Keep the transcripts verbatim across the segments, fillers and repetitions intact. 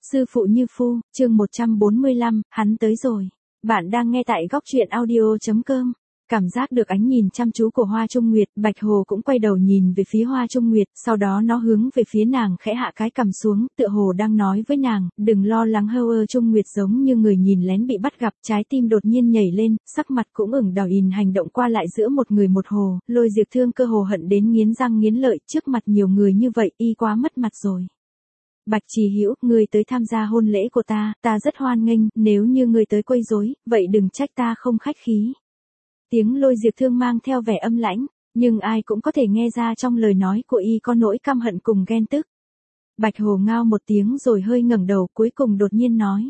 Sư phụ như phu, chương một trăm bốn mươi lăm, hắn tới rồi. Bạn đang nghe tại góc truyện audio chấm com. Cảm giác được ánh nhìn chăm chú của Hoa Trung Nguyệt, Bạch Hồ cũng quay đầu nhìn về phía Hoa Trung Nguyệt, sau đó nó hướng về phía nàng khẽ hạ cái cằm xuống, tựa hồ đang nói với nàng, đừng lo lắng. Hoa Trung Nguyệt giống như người nhìn lén bị bắt gặp, trái tim đột nhiên nhảy lên, sắc mặt cũng ửng đỏ, nhìn hành động qua lại giữa một người một hồ, Lôi Diệp Thương cơ hồ hận đến nghiến răng nghiến lợi, trước mặt nhiều người như vậy, y quá mất mặt rồi. Bạch Trì Hữu, ngươi tới tham gia hôn lễ của ta, ta rất hoan nghênh, nếu như ngươi tới quấy rối, vậy đừng trách ta không khách khí. Tiếng Lôi Diệp Thương mang theo vẻ âm lãnh, nhưng ai cũng có thể nghe ra trong lời nói của y có nỗi căm hận cùng ghen tức. Bạch Hồ ngao một tiếng rồi hơi ngẩng đầu, cuối cùng đột nhiên nói: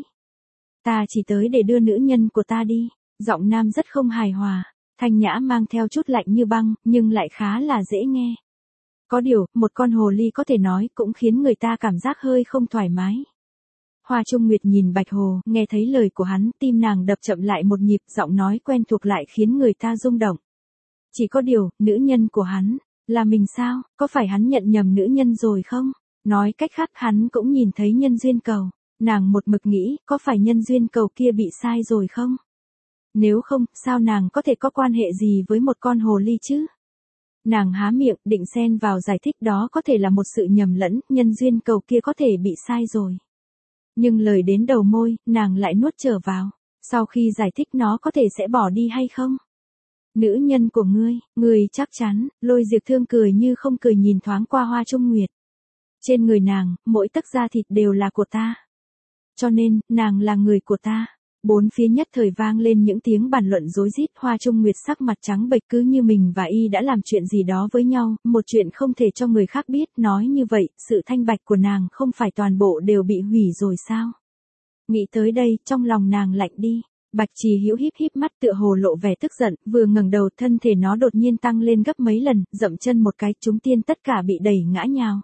Ta chỉ tới để đưa nữ nhân của ta đi. Giọng nam rất không hài hòa, thanh nhã mang theo chút lạnh như băng, nhưng lại khá là dễ nghe. Có điều, một con hồ ly có thể nói cũng khiến người ta cảm giác hơi không thoải mái. Hoa Trung Nguyệt nhìn Bạch Hồ, nghe thấy lời của hắn, tim nàng đập chậm lại một nhịp, giọng nói quen thuộc lại khiến người ta rung động. Chỉ có điều, nữ nhân của hắn, là mình sao, có phải hắn nhận nhầm nữ nhân rồi không? Nói cách khác, hắn cũng nhìn thấy nhân duyên cầu. Nàng một mực nghĩ, có phải nhân duyên cầu kia bị sai rồi không? Nếu không, sao nàng có thể có quan hệ gì với một con hồ ly chứ? Nàng há miệng, định xen vào giải thích đó có thể là một sự nhầm lẫn, nhân duyên cầu kia có thể bị sai rồi. Nhưng lời đến đầu môi, nàng lại nuốt trở vào. Sau khi giải thích nó có thể sẽ bỏ đi hay không? Nữ nhân của ngươi, ngươi chắc chắn. Lôi Diệp Thương cười như không cười nhìn thoáng qua Hoa Trung Nguyệt. Trên người nàng, mỗi tấc da thịt đều là của ta. Cho nên, nàng là người của ta. Bốn phía nhất thời vang lên những tiếng bàn luận rối rít. Hoa Trung Nguyệt sắc mặt trắng bệch, cứ như mình và y đã làm chuyện gì đó với nhau, một chuyện không thể cho người khác biết. Nói như vậy, sự thanh bạch của nàng không phải toàn bộ đều bị hủy rồi sao? Nghĩ tới đây, trong lòng nàng lạnh đi. Bạch Trì Hữu híp híp mắt, tựa hồ lộ vẻ tức giận, vừa ngẩng đầu thân thể nó đột nhiên tăng lên gấp mấy lần, dậm chân một cái, chúng tiên tất cả bị đẩy ngã nhào.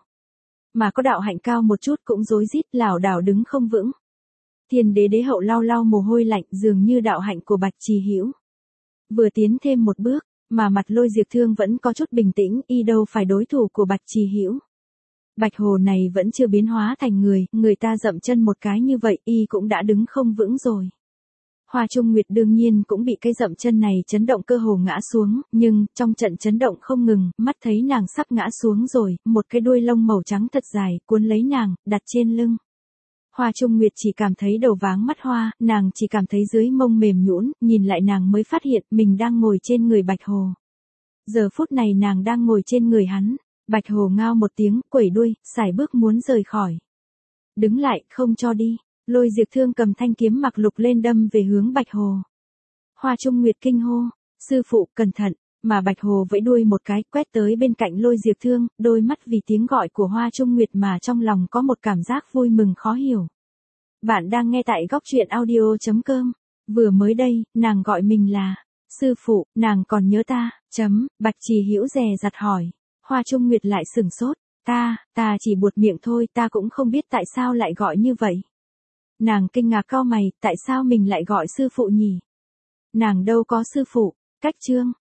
Mà có đạo hạnh cao một chút cũng rối rít lảo đảo đứng không vững. Thiên đế đế hậu lau lau mồ hôi lạnh, dường như đạo hạnh của Bạch Trì Hữu vừa tiến thêm một bước, mà mặt Lôi Diệp Thương vẫn có chút bình tĩnh, y đâu phải đối thủ của Bạch Trì Hữu. Bạch Hồ này vẫn chưa biến hóa thành người, người ta dậm chân một cái như vậy, y cũng đã đứng không vững rồi. Hoa Trung Nguyệt đương nhiên cũng bị cái dậm chân này chấn động, cơ hồ ngã xuống, nhưng, trong trận chấn động không ngừng, mắt thấy nàng sắp ngã xuống rồi, một cái đuôi lông màu trắng thật dài, cuốn lấy nàng, đặt trên lưng. Hoa Trung Nguyệt chỉ cảm thấy đầu váng mắt hoa, nàng chỉ cảm thấy dưới mông mềm nhũn, nhìn lại nàng mới phát hiện mình đang ngồi trên người Bạch Hồ. Giờ phút này nàng đang ngồi trên người hắn. Bạch Hồ ngao một tiếng, quẩy đuôi, sải bước muốn rời khỏi. Đứng lại, không cho đi. Lôi Diệp Thương cầm thanh kiếm mặc lục lên đâm về hướng Bạch Hồ. Hoa Trung Nguyệt kinh hô: Sư phụ, cẩn thận. Mà Bạch Hồ vẫy đuôi một cái, quét tới bên cạnh Lôi Diệp Thương, đôi mắt vì tiếng gọi của Hoa Trung Nguyệt mà trong lòng có một cảm giác vui mừng khó hiểu. Bạn đang nghe tại góc truyện audio chấm com. Vừa mới đây, nàng gọi mình là sư phụ, nàng còn nhớ ta, chấm, Bạch Trì Hữu dè dặt hỏi. Hoa Trung Nguyệt lại sửng sốt, ta, ta chỉ buột miệng thôi, ta cũng không biết tại sao lại gọi như vậy. Nàng kinh ngạc cau mày, tại sao mình lại gọi sư phụ nhỉ? Nàng đâu có sư phụ. Cách chương